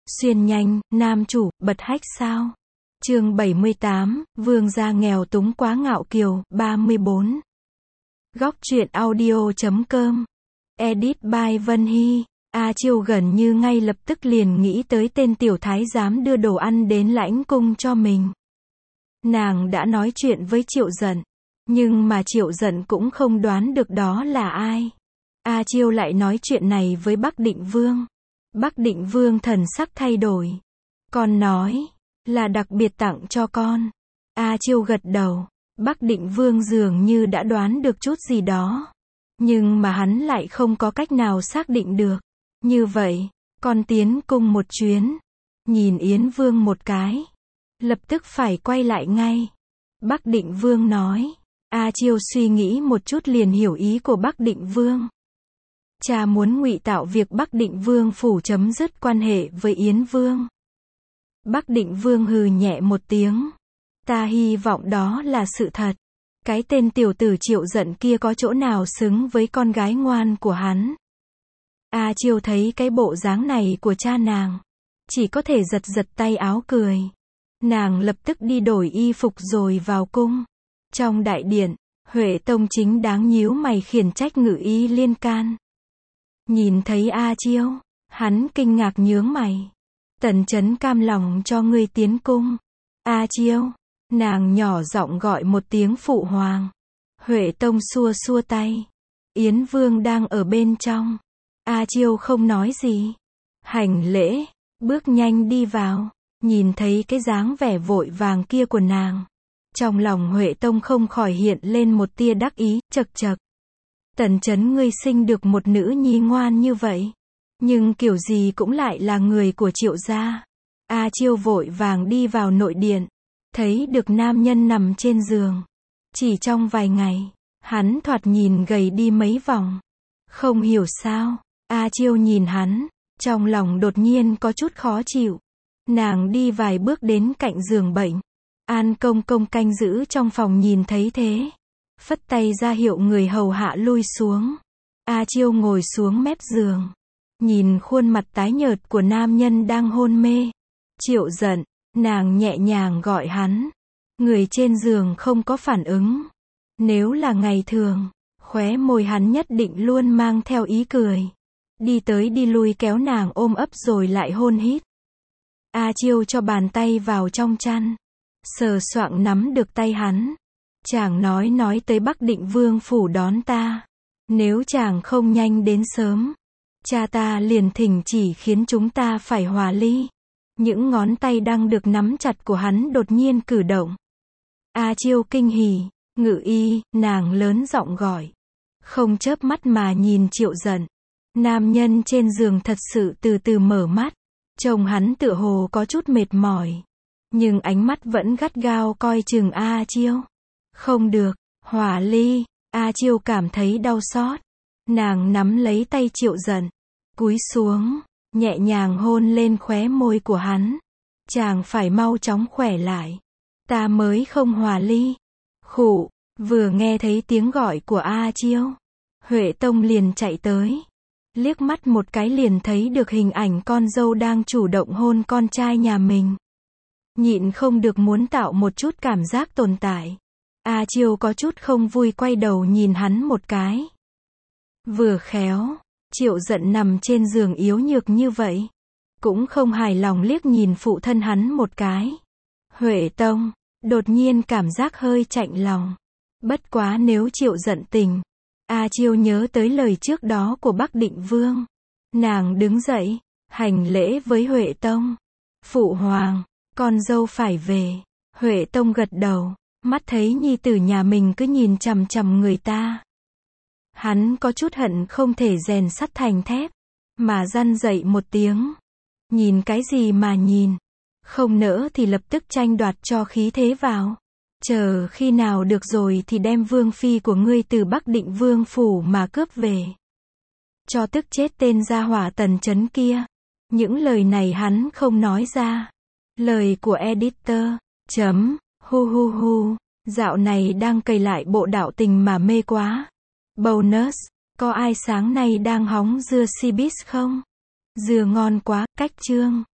Xuyên nhanh, nam chủ, bật hách sao? Chương 78, vương gia nghèo túng quá ngạo kiều, 34. Góc truyện audio.com. Edit by Vân Hy. A Chiêu gần như ngay lập tức liền nghĩ tới tên tiểu thái giám đưa đồ ăn đến lãnh cung cho mình. Nàng đã nói chuyện với Triệu Dận, nhưng mà Triệu Dận cũng không đoán được đó là ai. A Chiêu lại nói chuyện này với Bắc Định Vương. Bắc Định Vương thần sắc thay đổi. Con nói, là đặc biệt tặng cho con. A Chiêu gật đầu. Bắc Định Vương dường như đã đoán được chút gì đó. Nhưng mà hắn lại không có cách nào xác định được. Như vậy, con tiến cung một chuyến. Nhìn Yến Vương một cái. Lập tức phải quay lại ngay. Bắc Định Vương nói. A Chiêu suy nghĩ một chút liền hiểu ý của Bắc Định Vương. Cha muốn ngụy tạo việc Bắc Định Vương phủ chấm dứt quan hệ với Yến Vương. Bắc Định Vương hừ nhẹ một tiếng. Ta hy vọng đó là sự thật. Cái tên tiểu tử Triệu Dận kia có chỗ nào xứng với con gái ngoan của hắn. A Chiêu thấy cái bộ dáng này của cha nàng. Chỉ có thể giật giật tay áo cười. Nàng lập tức đi đổi y phục rồi vào cung. Trong đại điện, Huệ Tông chính đáng nhíu mày khiển trách Ngự Y Liên Can. Nhìn thấy A Chiêu, hắn kinh ngạc nhướng mày. Tần Chấn cam lòng cho ngươi tiến cung. A Chiêu, nàng nhỏ giọng gọi một tiếng phụ hoàng. Huệ Tông xua xua tay. Yến Vương đang ở bên trong. A Chiêu không nói gì. Hành lễ, bước nhanh đi vào. Nhìn thấy cái dáng vẻ vội vàng kia của nàng. Trong lòng Huệ Tông không khỏi hiện lên một tia đắc ý, chậc chậc. Tần Chấn ngươi sinh được một nữ nhi ngoan như vậy. Nhưng kiểu gì cũng lại là người của Triệu gia. A Chiêu vội vàng đi vào nội điện. Thấy được nam nhân nằm trên giường. Chỉ trong vài ngày, hắn thoạt nhìn gầy đi mấy vòng. Không hiểu sao, A Chiêu nhìn hắn, trong lòng đột nhiên có chút khó chịu. Nàng đi vài bước đến cạnh giường bệnh. An công công canh giữ trong phòng nhìn thấy thế. Phất tay ra hiệu người hầu hạ lui xuống. A Chiêu ngồi xuống mép giường. Nhìn khuôn mặt tái nhợt của nam nhân đang hôn mê. Triệu Dận, nàng nhẹ nhàng gọi hắn. Người trên giường không có phản ứng. Nếu là ngày thường, khóe môi hắn nhất định luôn mang theo ý cười. Đi tới đi lui kéo nàng ôm ấp rồi lại hôn hít. A Chiêu cho bàn tay vào trong chăn. Sờ soạng nắm được tay hắn. Chàng nói tới Bắc Định Vương phủ đón ta. Nếu chàng không nhanh đến sớm, cha ta liền thỉnh chỉ khiến chúng ta phải hòa ly. Những ngón tay đang được nắm chặt của hắn đột nhiên cử động. A Chiêu kinh hỉ. Ngự y, nàng lớn giọng gọi. Không chớp mắt mà nhìn Triệu Dận. Nam nhân trên giường thật sự từ từ mở mắt. Trông hắn tựa hồ có chút mệt mỏi. Nhưng ánh mắt vẫn gắt gao coi chừng A Chiêu. Không được, hòa ly. A Chiêu cảm thấy đau xót. Nàng nắm lấy tay Triệu Dận. Cúi xuống, nhẹ nhàng hôn lên khóe môi của hắn. Chàng phải mau chóng khỏe lại. Ta mới không hòa ly. Khụ, vừa nghe thấy tiếng gọi của A Chiêu. Huệ Tông liền chạy tới. Liếc mắt một cái liền thấy được hình ảnh con dâu đang chủ động hôn con trai nhà mình. Nhịn không được muốn tạo một chút cảm giác tồn tại. A Chiêu có chút không vui quay đầu nhìn hắn một cái. Vừa khéo, Triệu Dận nằm trên giường yếu nhược như vậy. Cũng không hài lòng liếc nhìn phụ thân hắn một cái. Huệ Tông, đột nhiên cảm giác hơi chạnh lòng. Bất quá nếu Triệu Dận tỉnh. A Chiêu nhớ tới lời trước đó của Bắc Định Vương. Nàng đứng dậy, hành lễ với Huệ Tông. Phụ hoàng, con dâu phải về. Huệ Tông gật đầu, mắt thấy nhi tử nhà mình cứ nhìn chằm chằm người ta. Hắn có chút hận không thể rèn sắt thành thép, mà răn dậy một tiếng. Nhìn cái gì mà nhìn, không nỡ thì lập tức tranh đoạt cho khí thế vào. Chờ khi nào được rồi thì đem vương phi của ngươi từ Bắc Định Vương phủ mà cướp về. Cho tức chết tên gia hỏa Tần Chấn kia. Những lời này hắn không nói ra. Lời của editor. Hu hu hu. Dạo này đang cày lại bộ đạo tình mà mê quá. Bonus. Có ai sáng nay đang hóng dưa Cbiz không? Dưa ngon quá, cách chương.